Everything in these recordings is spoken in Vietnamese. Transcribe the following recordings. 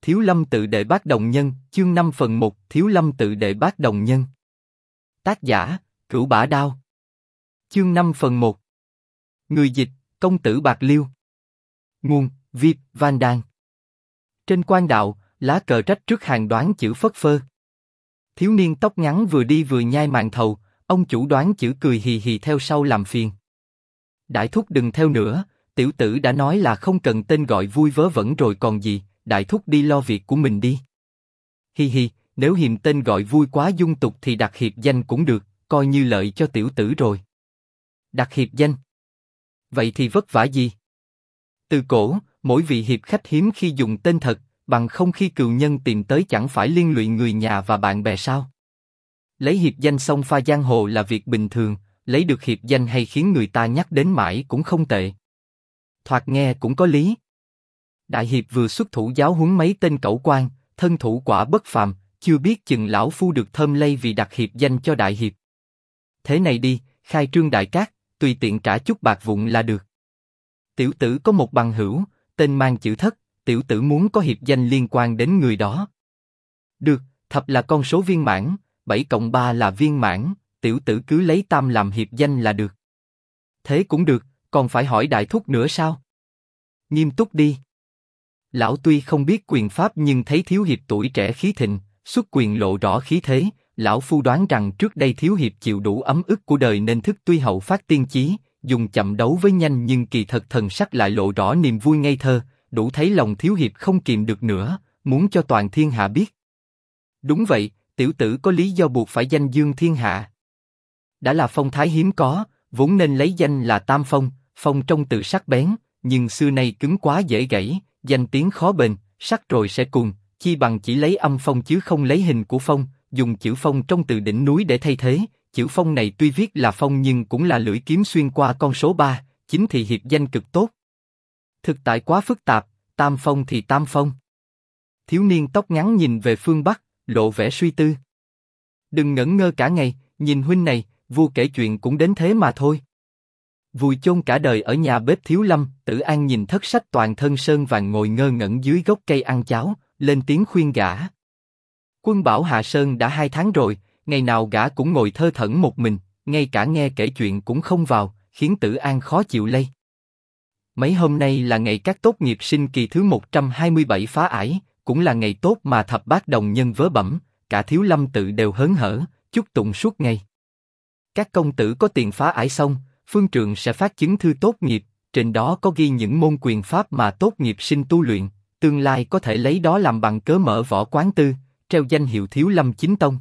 Thiếu Lâm tự đệ bát đồng nhân, chương 5 phần 1, Thiếu Lâm tự đệ bát đồng nhân. Tác giả, Cửu Bả Đao. Chương 5 phần 1. Người dịch, Công tử Bạc Liêu. Nguồn, Viết, Van Đan. Trên quan đạo, lá cờ rách trước hàng đoán chữ phất phơ. Thiếu niên tóc ngắn vừa đi vừa nhai màn thầu, ông chủ đoán chữ cười hì hì theo sau làm phiền. Đại thúc đừng theo nữa, tiểu tử đã nói là không cần tên gọi vui vớ vẩn rồi còn gì, đại thúc đi lo việc của mình đi. Hi hi, nếu hiềm tên gọi vui quá dung tục thì đặt hiệp danh cũng được, coi như lợi cho tiểu tử rồi. Đặt hiệp danh? Vậy thì vất vả gì? Từ cổ, mỗi vị hiệp khách hiếm khi dùng tên thật, bằng không khi cừu nhân tìm tới chẳng phải liên lụy người nhà và bạn bè sao? Lấy hiệp danh xông pha giang hồ là việc bình thường, lấy được hiệp danh hay khiến người ta nhắc đến mãi cũng không tệ. Thoạt nghe cũng có lý. Đại hiệp vừa xuất thủ giáo huấn mấy tên cẩu quan, thân thủ quả bất phàm, chưa biết chừng lão phu được thơm lây vì đặt hiệp danh cho đại hiệp. Thế này đi, khai trương đại cát, tùy tiện trả chút bạc vụn là được. Tiểu tử có một bằng hữu, tên mang chữ Thất, tiểu tử muốn có hiệp danh liên quan đến người đó. Được, thập là con số viên mãn, 7 cộng 3 là viên mãn, tiểu tử cứ lấy tam làm hiệp danh là được. Thế cũng được, còn phải hỏi đại thúc nữa sao? Nghiêm túc đi. Lão tuy không biết quyền pháp nhưng thấy thiếu hiệp tuổi trẻ khí thịnh, xuất quyền lộ rõ khí thế, lão phu đoán rằng trước đây thiếu hiệp chịu đủ ấm ức của đời nên thức tuy hậu phát tiên chí, dùng chậm đấu với nhanh nhưng kỳ thật thần sắc lại lộ rõ niềm vui ngây thơ, đủ thấy lòng thiếu hiệp không kìm được nữa, muốn cho toàn thiên hạ biết. Đúng vậy, tiểu tử có lý do buộc phải danh dương thiên hạ. Đã là phong thái hiếm có, vốn nên lấy danh là Tam Phong, phong trong từ sắc bén, nhưng xưa nay cứng quá dễ gãy, danh tiếng khó bền, sắc rồi sẽ cùng, chi bằng chỉ lấy âm phong chứ không lấy hình của phong, dùng chữ phong trong từ đỉnh núi để thay thế. Chữ phong này tuy viết là phong nhưng cũng là lưỡi kiếm xuyên qua con số 3, chính thì hiệp danh cực tốt. Thực tại quá phức tạp, Tam Phong thì Tam Phong. Thiếu niên tóc ngắn nhìn về phương Bắc, lộ vẻ suy tư. Đừng ngẩn ngơ cả ngày, nhìn huynh này, vua kể chuyện cũng đến thế mà thôi. Vùi chôn cả đời ở nhà bếp Thiếu Lâm, Tử An nhìn Thất Sách toàn thân sơn vàng ngồi ngơ ngẩn dưới gốc cây ăn cháo, lên tiếng khuyên gã. Quân bảo hạ sơn đã 2 tháng rồi, ngày nào gã cũng ngồi thơ thẩn một mình, ngay cả nghe kể chuyện cũng không vào, khiến Tử An khó chịu lây. Mấy hôm nay là ngày các tốt nghiệp sinh kỳ thứ 127 phá ải, cũng là ngày tốt mà thập bát đồng nhân vớ bẩm, cả Thiếu Lâm tự đều hớn hở, chúc tụng suốt ngày. Các công tử có tiền phá ải xong, phương trượng sẽ phát chứng thư tốt nghiệp, trên đó có ghi những môn quyền pháp mà tốt nghiệp sinh tu luyện, tương lai có thể lấy đó làm bằng cớ mở võ quán tư, treo danh hiệu Thiếu Lâm chính tông.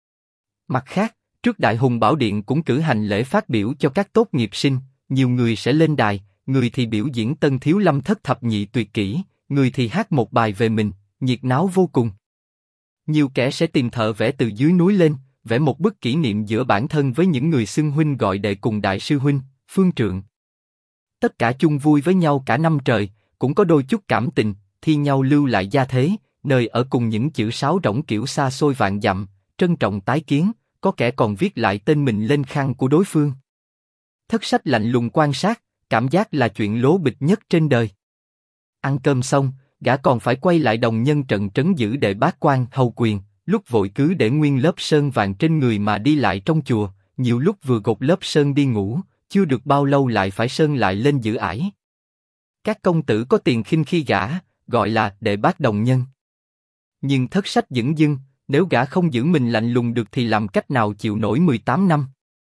Mặt khác, trước Đại Hùng Bảo Điện cũng cử hành lễ phát biểu cho các tốt nghiệp sinh, nhiều người sẽ lên đài, người thì biểu diễn Tân Thiếu Lâm thất thập nhị tuyệt kỹ, người thì hát một bài về mình, nhiệt náo vô cùng. Nhiều kẻ sẽ tìm thợ vẽ từ dưới núi lên, vẽ một bức kỷ niệm giữa bản thân với những người xưng huynh gọi đệ cùng đại sư huynh, phương trượng. Tất cả chung vui với nhau cả năm trời, cũng có đôi chút cảm tình, thi nhau lưu lại gia thế, nơi ở cùng những chữ sáo rỗng kiểu xa xôi vạn dặm, trân trọng tái kiến, có kẻ còn viết lại tên mình lên khăn của đối phương. Thất Sách lạnh lùng quan sát, cảm giác là chuyện lố bịch nhất trên đời. Ăn cơm xong, gã còn phải quay lại đồng nhân trận trấn giữ đệ bát quan hầu quyền, lúc vội cứ để nguyên lớp sơn vàng trên người mà đi lại trong chùa, nhiều lúc vừa gột lớp sơn đi ngủ, chưa được bao lâu lại phải sơn lại lên giữ ải. Các công tử có tiền khinh khi gã, gọi là đệ bát đồng nhân. Nhưng Thất Sách dửng dưng, nếu gã không giữ mình lạnh lùng được thì làm cách nào chịu nổi 18 năm?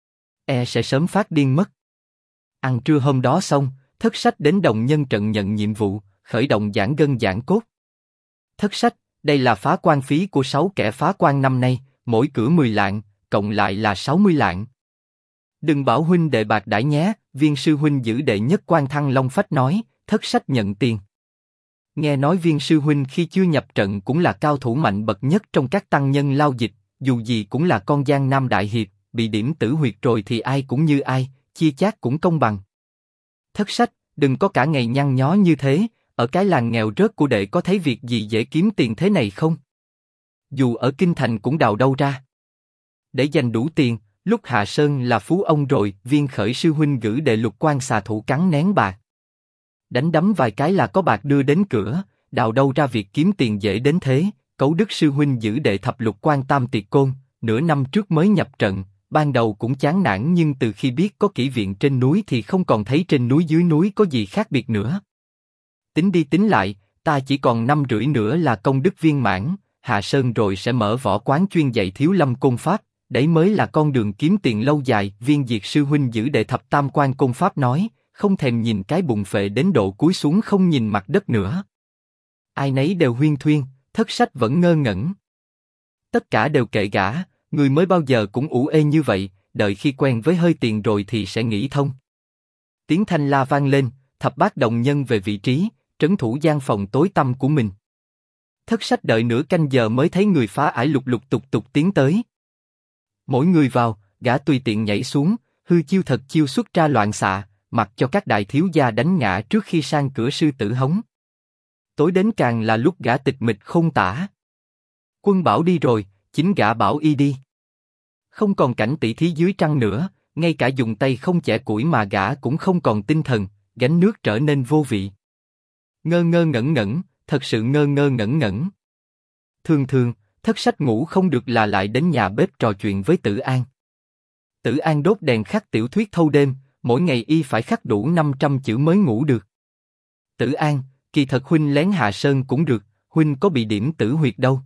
Sẽ sớm phát điên mất. Ăn trưa hôm đó xong, Thất Sách đến đồng nhân trận nhận nhiệm vụ, khởi động giãn gân giãn cốt. Thất Sách, đây là phá quan phí của 6 kẻ phá quan năm nay, mỗi cửa 10 lạng, cộng lại là 60 lạng. Đừng bảo huynh đệ bạc đãi nhé, Viên sư huynh giữ đệ nhất quan Thăng Long Phách nói. Thất Sách nhận tiền. Nghe nói Viên sư huynh khi chưa nhập trận cũng là cao thủ mạnh bậc nhất trong các tăng nhân lao dịch, dù gì cũng là con Giang Nam đại hiệp, bị điểm tử huyệt rồi thì ai cũng như ai, chia chác cũng công bằng. Thất Sách, đừng có cả ngày nhăn nhó như thế, ở cái làng nghèo rớt của đệ có thấy việc gì dễ kiếm tiền thế này không? Dù ở kinh thành cũng đào đâu ra. Để dành đủ tiền, lúc hạ sơn là phú ông rồi. Viên khởi sư huynh gửi đệ lục quan xà thủ cắn nén bạc. Đánh đấm vài cái là có bạc đưa đến cửa, đào đâu ra việc kiếm tiền dễ đến thế, Cấu Đức sư huynh giữ đệ thập lục quan tam tiệt côn, nửa năm trước mới nhập trận, ban đầu cũng chán nản nhưng từ khi biết có kỹ viện trên núi thì không còn thấy trên núi dưới núi có gì khác biệt nữa. Tính đi tính lại, ta chỉ còn 5 rưỡi nữa là công đức viên mãn, hạ sơn rồi sẽ mở võ quán chuyên dạy thiếu lâm côn pháp, đấy mới là con đường kiếm tiền lâu dài. Viên Diệt sư huynh giữ đệ thập tam quan côn pháp nói, không thèm nhìn cái bụng phệ đến độ cúi xuống không nhìn mặt đất nữa. Ai nấy đều huyên thuyên, Thất Sách vẫn ngơ ngẩn. Tất cả đều kệ gã, người mới bao giờ cũng ủ ê như vậy, đợi khi quen với hơi tiền rồi thì sẽ nghĩ thông. Tiếng thanh la vang lên, thập bát đồng nhân về vị trí, trấn thủ gian phòng tối tăm của mình. Thất Sách đợi nửa canh giờ mới thấy người phá ải lục lục tục tục tiến tới. Mỗi người vào, gã tùy tiện nhảy xuống, hư chiêu thật chiêu xuất ra loạn xạ, mặc cho các đại thiếu gia đánh ngã trước khi sang cửa sư tử hống. Tối đến càng là lúc gã tịch mịch không tả. Quân bảo đi rồi, chính gã bảo y đi. Không còn cảnh tỷ thí dưới trăng nữa, ngay cả dùng tay không chẻ củi mà gã cũng không còn tinh thần, gánh nước trở nên vô vị. Ngơ ngơ ngẩn ngẩn, thật sự ngơ ngơ ngẩn ngẩn. Thường thường, Thất Sách ngủ không được là lại đến nhà bếp trò chuyện với Tử An. Tử An đốt đèn khắc tiểu thuyết thâu đêm, mỗi ngày y phải khắc đủ 500 chữ mới ngủ được. Tử An, kỳ thật huynh lén hạ sơn cũng được, huynh có bị điểm tử huyệt đâu.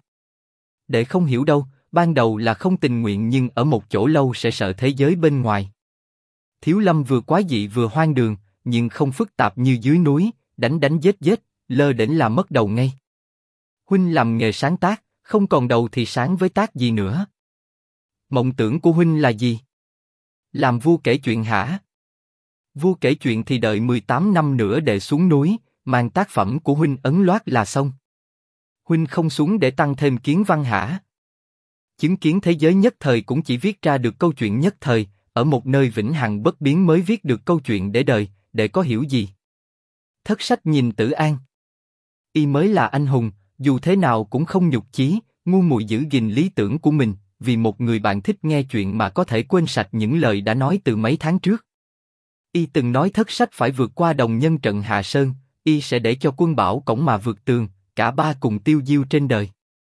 Đệ không hiểu đâu, ban đầu là không tình nguyện nhưng ở một chỗ lâu sẽ sợ thế giới bên ngoài. Thiếu lâm vừa quái dị vừa hoang đường, nhưng không phức tạp như dưới núi, đánh đánh giết giết, lơ đễnh là mất đầu ngay. Huynh làm nghề sáng tác, không còn đầu thì sáng với tác gì nữa. Mộng tưởng của huynh là gì? Làm vua kể chuyện hả? Vua kể chuyện thì đợi 18 năm nữa để xuống núi, mang tác phẩm của huynh ấn loát là xong. Huynh không xuống để tăng thêm kiến văn hả? Chứng kiến thế giới nhất thời cũng chỉ viết ra được câu chuyện nhất thời, ở một nơi vĩnh hằng bất biến mới viết được câu chuyện để đời, để có hiểu gì? Thất Sách nhìn Tử An. Y mới là anh hùng, dù thế nào cũng không nhục chí, ngu muội giữ gìn lý tưởng của mình, vì một người bạn thích nghe chuyện mà có thể quên sạch những lời đã nói từ mấy tháng trước. Y từng nói Thất Sách phải vượt qua đồng nhân trận Hạ Sơn, y sẽ để cho quân bảo cổng mà vượt tường, cả ba cùng tiêu diêu trên đời.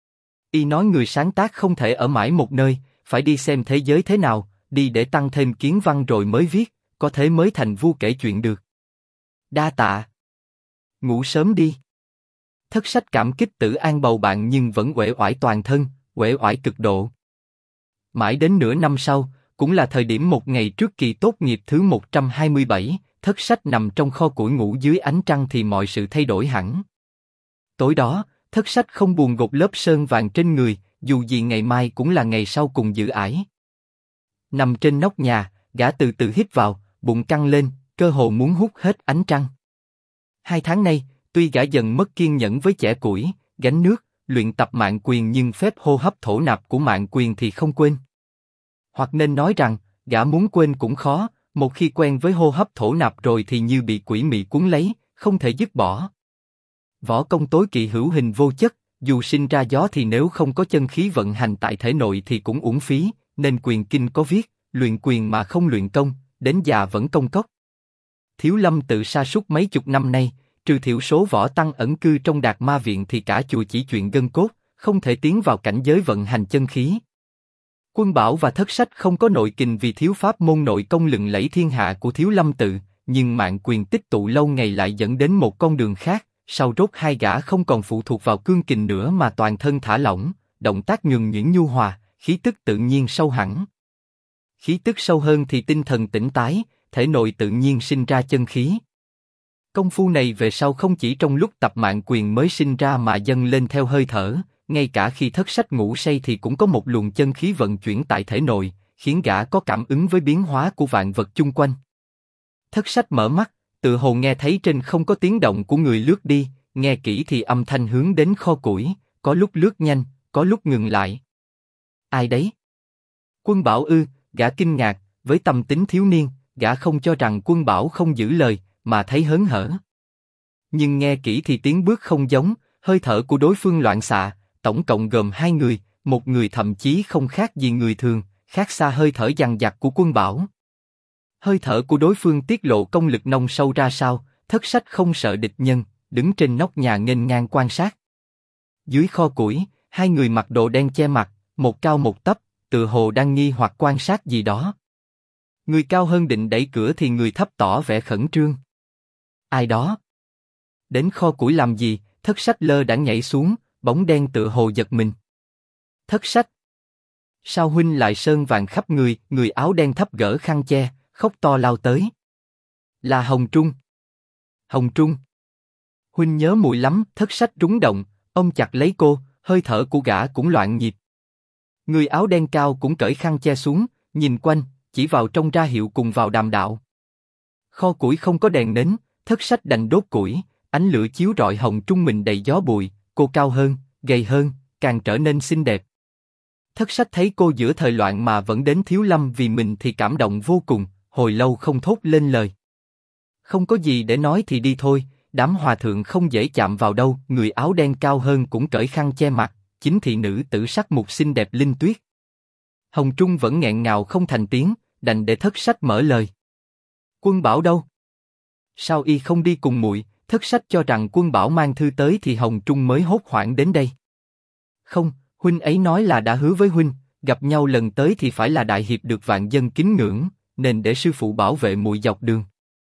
Y nói người sáng tác không thể ở mãi một nơi, phải đi xem thế giới thế nào, đi để tăng thêm kiến văn rồi mới viết, có thế mới thành vua kể chuyện được. Đa tạ. Ngủ sớm đi. Thất Sách cảm kích Tử An bầu bạn nhưng vẫn uể oải toàn thân, uể oải cực độ. Mãi đến nửa năm sau, cũng là thời điểm một ngày trước kỳ tốt nghiệp thứ 127, Thất Sách nằm trong kho củi ngủ dưới ánh trăng thì mọi sự thay đổi hẳn. Tối đó, Thất Sách không buồn gột lớp sơn vàng trên người, dù gì ngày mai cũng là ngày sau cùng dự ải. Nằm trên nóc nhà, gã từ từ hít vào, bụng căng lên, cơ hồ muốn hút hết ánh trăng. 2 tháng nay, tuy gã dần mất kiên nhẫn với chẻ củi, gánh nước, luyện tập mạn quyền nhưng phép hô hấp thổ nạp của mạn quyền thì không quên. Hoặc nên nói rằng, gã muốn quên cũng khó, một khi quen với hô hấp thổ nạp rồi thì như bị quỷ mị cuốn lấy, không thể dứt bỏ. Võ công tối kỵ hữu hình vô chất, dù sinh ra gió thì nếu không có chân khí vận hành tại thể nội thì cũng uổng phí, nên quyền kinh có viết, luyện quyền mà không luyện công, đến già vẫn công cốc. Thiếu lâm tự sa sút mấy chục năm nay, trừ thiểu số võ tăng ẩn cư trong Đạt Ma viện thì cả chùa chỉ chuyện gân cốt, không thể tiến vào cảnh giới vận hành chân khí. Quân Bảo và Thất Sách không có nội kình vì thiếu pháp môn nội công lừng lẫy thiên hạ của Thiếu lâm tự, nhưng mạn quyền tích tụ lâu ngày lại dẫn đến một con đường khác. Sau rốt hai gã không còn phụ thuộc vào cương kình nữa mà toàn thân thả lỏng, động tác nhuần nhuyễn nhu hòa, khí tức tự nhiên sâu hẳn. Khí tức sâu hơn thì tinh thần tỉnh tái, thể nội tự nhiên sinh ra chân khí. Công phu này về sau không chỉ trong lúc tập mạn quyền mới sinh ra mà dâng lên theo hơi thở, ngay cả khi Thất Sách ngủ say thì cũng có một luồng chân khí vận chuyển tại thể nội, khiến gã có cảm ứng với biến hóa của vạn vật chung quanh. Thất Sách mở mắt, tự hồ nghe thấy trên không có tiếng động của người lướt đi, nghe kỹ thì âm thanh hướng đến kho củi, có lúc lướt nhanh, có lúc ngừng lại. Ai đấy? Quân Bảo ư? Gã kinh ngạc, với tâm tính thiếu niên, gã không cho rằng Quân Bảo không giữ lời, mà thấy hớn hở. Nhưng nghe kỹ thì tiếng bước không giống, hơi thở của đối phương loạn xạ, tổng cộng gồm 2 người, một người thậm chí không khác gì người thường, khác xa hơi thở dằng dặc của Quân Bảo. Hơi thở của đối phương tiết lộ công lực nông sâu ra sao, Thất Sách không sợ địch nhân, đứng trên nóc nhà nghênh ngang quan sát. Dưới kho củi, hai người mặc đồ đen che mặt, một cao một thấp, tựa hồ đang nghi hoặc quan sát gì đó. Người cao hơn định đẩy cửa thì người thấp tỏ vẻ khẩn trương. Ai đó? Đến kho củi làm gì? Thất sách lơ đãng nhảy xuống, bóng đen tựa hồ giật mình. Thất sách! Sao huynh lại sơn vàng khắp người? Người áo đen thấp gỡ khăn che, khóc to lao tới. Là Hồng Trung. Hồng Trung! Huynh nhớ muội lắm. Thất sách rúng động, ôm chặt lấy cô, hơi thở của gã cũng loạn nhịp. Người áo đen cao cũng cởi khăn che xuống, nhìn quanh, chỉ vào trong ra hiệu cùng vào đàm đạo. Kho củi không có đèn nến, thất sách đành đốt củi, ánh lửa chiếu rọi Hồng Trung mình đầy gió bụi, cô cao hơn, gầy hơn, càng trở nên xinh đẹp. Thất sách thấy cô giữa thời loạn mà vẫn đến Thiếu Lâm vì mình thì cảm động vô cùng, hồi lâu không thốt lên lời. Không có gì để nói thì đi thôi, đám hòa thượng không dễ chạm vào đâu. Người áo đen cao hơn cũng cởi khăn che mặt, chính thị nữ tử sắc mục xinh đẹp Linh Tuyết. Hồng Trung vẫn nghẹn ngào không thành tiếng, đành để thất sách mở lời. Quân Bảo đâu? Sao y không đi cùng muội? Thất sách cho rằng Quân Bảo mang thư tới thì Hồng Trung mới hốt hoảng đến đây. Không, huynh ấy nói là đã hứa với huynh, gặp nhau lần tới thì phải là đại hiệp được vạn dân kính ngưỡng, nên để sư phụ bảo vệ muội dọc đường.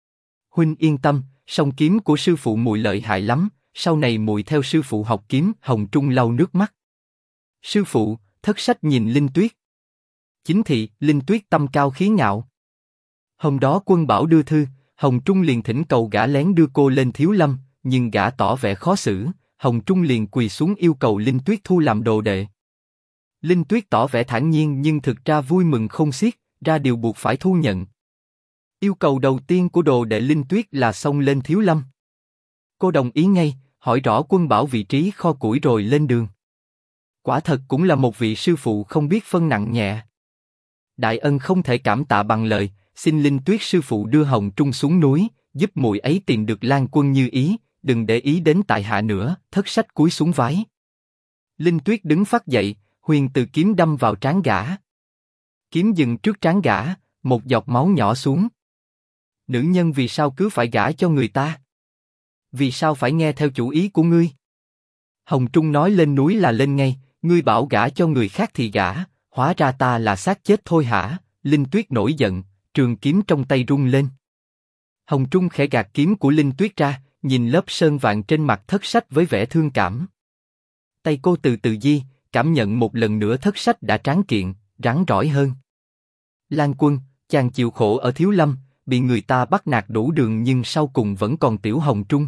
Huynh yên tâm, song kiếm của sư phụ muội lợi hại lắm, sau này muội theo sư phụ học kiếm. Hồng Trung lau nước mắt. Sư phụ! Thất sách nhìn Linh Tuyết. Chính thị, Linh Tuyết tâm cao khí ngạo. Hôm đó Quân Bảo đưa thư, Hồng Trung liền thỉnh cầu gã lén đưa cô lên Thiếu Lâm, nhưng gã tỏ vẻ khó xử, Hồng Trung liền quỳ xuống yêu cầu Linh Tuyết thu làm đồ đệ. Linh Tuyết tỏ vẻ thản nhiên nhưng thực ra vui mừng không xiết, ra điều buộc phải thu nhận. Yêu cầu đầu tiên của đồ đệ Linh Tuyết là xông lên Thiếu Lâm. Cô đồng ý ngay, hỏi rõ Quân Bảo vị trí kho củi rồi lên đường. Quả thật cũng là một vị sư phụ không biết phân nặng nhẹ. Đại ân không thể cảm tạ bằng lời, xin Linh Tuyết sư phụ đưa Hồng Trung xuống núi, giúp muội ấy tìm được Lan Quân như ý, đừng để ý đến tại hạ nữa. Thất sách cúi xuống vái. Linh Tuyết đứng phắt dậy, huyền từ kiếm đâm vào trán gã. Kiếm dừng trước trán gã, một giọt máu nhỏ xuống. Nữ nhân vì sao cứ phải gả cho người ta? Vì sao phải nghe theo chủ ý của ngươi? Hồng Trung nói lên núi là lên ngay, ngươi bảo gả cho người khác thì gả, hóa ra ta là xác chết thôi hả? Linh Tuyết nổi giận, trường kiếm trong tay rung lên. Hồng Trung khẽ gạt kiếm của Linh Tuyết ra, nhìn lớp sơn vàng trên mặt thất sách với vẻ thương cảm. Tay cô từ từ di, cảm nhận một lần nữa thất sách đã tráng kiện, rắn rỏi hơn. Lan Quân, chàng chịu khổ ở Thiếu Lâm, bị người ta bắt nạt đủ đường nhưng sau cùng vẫn còn tiểu Hồng Trung.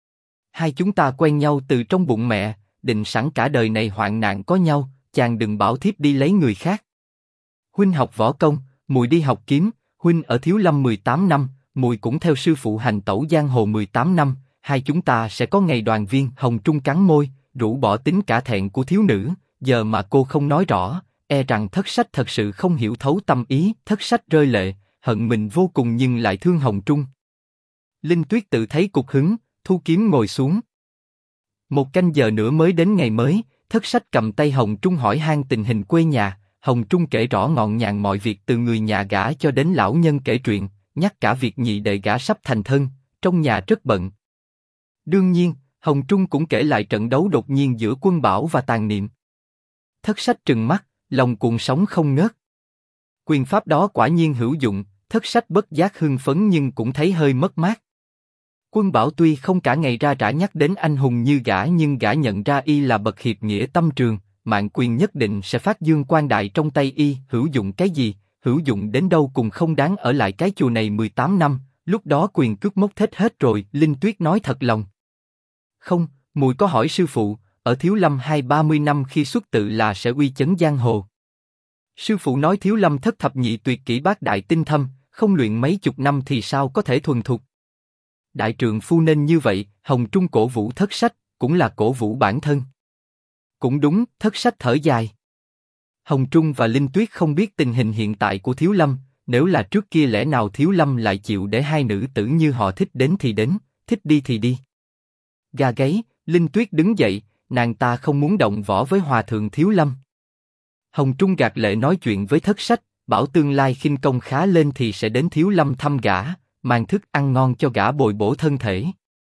Hai chúng ta quen nhau từ trong bụng mẹ, định sẵn cả đời này hoạn nạn có nhau, chàng đừng bảo thiếp đi lấy người khác. Huynh học võ công, muội đi học kiếm, huynh ở Thiếu Lâm 18 năm, muội cũng theo sư phụ hành tẩu giang hồ 18 năm, hai chúng ta sẽ có ngày đoàn viên. Hồng Trung cắn môi, rũ bỏ tính cả thẹn của thiếu nữ, giờ mà cô không nói rõ, e rằng thất sách thật sự không hiểu thấu tâm ý. Thất sách rơi lệ, hận mình vô cùng nhưng lại thương Hồng Trung. Linh Tuyết tự thấy cục hứng, thu kiếm ngồi xuống. Một canh giờ nữa mới đến ngày mới, thất sách cầm tay Hồng Trung hỏi han tình hình quê nhà. Hồng Trung kể rõ ngọn ngàn mọi việc từ người nhà gã cho đến lão nhân kể chuyện, nhắc cả việc nhị đệ gã sắp thành thân, trong nhà rất bận. Đương nhiên, Hồng Trung cũng kể lại trận đấu đột nhiên giữa Quân Bảo và Tàn Niệm. Thất sách trừng mắt, lòng cuồng sóng không ngớt. Quyền pháp đó quả nhiên hữu dụng, thất sách bất giác hưng phấn nhưng cũng thấy hơi mất mát. Quân Bảo tuy không cả ngày ra rã nhắc đến anh hùng như gã nhưng gã nhận ra y là bậc hiệp nghĩa tâm trường, mạng quyền nhất định sẽ phát dương quang đại trong tay y. Hữu dụng cái gì, hữu dụng đến đâu cùng không đáng ở lại cái chùa này 18 năm, lúc đó quyền cước mốc thích hết rồi. Linh Tuyết nói thật lòng. Không, muội có hỏi sư phụ, ở Thiếu Lâm 20-30 năm khi xuất tự là sẽ uy chấn giang hồ. Sư phụ nói Thiếu Lâm thất thập nhị tuyệt kỹ bát đại tinh thâm, không luyện mấy chục năm thì sao có thể thuần thục. Đại trượng phu nên như vậy. Hồng Trung cổ vũ thất sách, cũng là cổ vũ bản thân. Cũng đúng, thất sách thở dài. Hồng Trung và Linh Tuyết không biết tình hình hiện tại của Thiếu Lâm, nếu là trước kia lẽ nào Thiếu Lâm lại chịu để hai nữ tử như họ thích đến thì đến, thích đi thì đi. Gà gáy, Linh Tuyết đứng dậy, nàng ta không muốn động võ với hòa thượng Thiếu Lâm. Hồng Trung gạt lệ nói chuyện với thất sách, bảo tương lai khinh công khá lên thì sẽ đến Thiếu Lâm thăm gã, mang thức ăn ngon cho gã bồi bổ thân thể.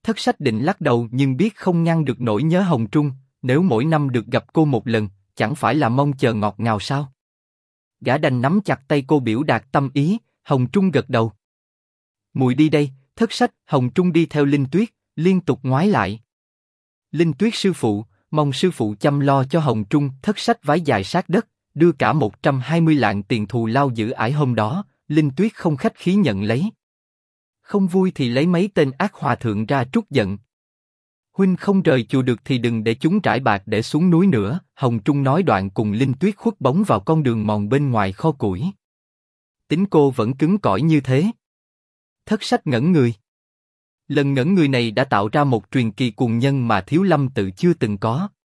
Thất sách định lắc đầu nhưng biết không ngăn được nỗi nhớ Hồng Trung, nếu mỗi năm được gặp cô một lần, chẳng phải là mong chờ ngọt ngào sao? Gã đành nắm chặt tay cô biểu đạt tâm ý, Hồng Trung gật đầu. Muội đi đây, thất sách. Hồng Trung đi theo Linh Tuyết, liên tục ngoái lại. Linh Tuyết sư phụ, mong sư phụ chăm lo cho Hồng Trung. Thất sách vái dài sát đất, đưa cả 120 lạng tiền thù lao giữ ải hôm đó. Linh Tuyết không khách khí nhận lấy. Không vui thì lấy mấy tên ác hòa thượng ra trút giận. Huynh không rời chùa được thì đừng để chúng trải bạc để xuống núi nữa. Hồng Trung nói đoạn cùng Linh Tuyết khuất bóng vào con đường mòn bên ngoài kho củi. Tính cô vẫn cứng cỏi như thế. Thất sách ngẩn người. Lần ngẩn người này đã tạo ra một truyền kỳ cuồng nhân mà Thiếu Lâm tự chưa từng có.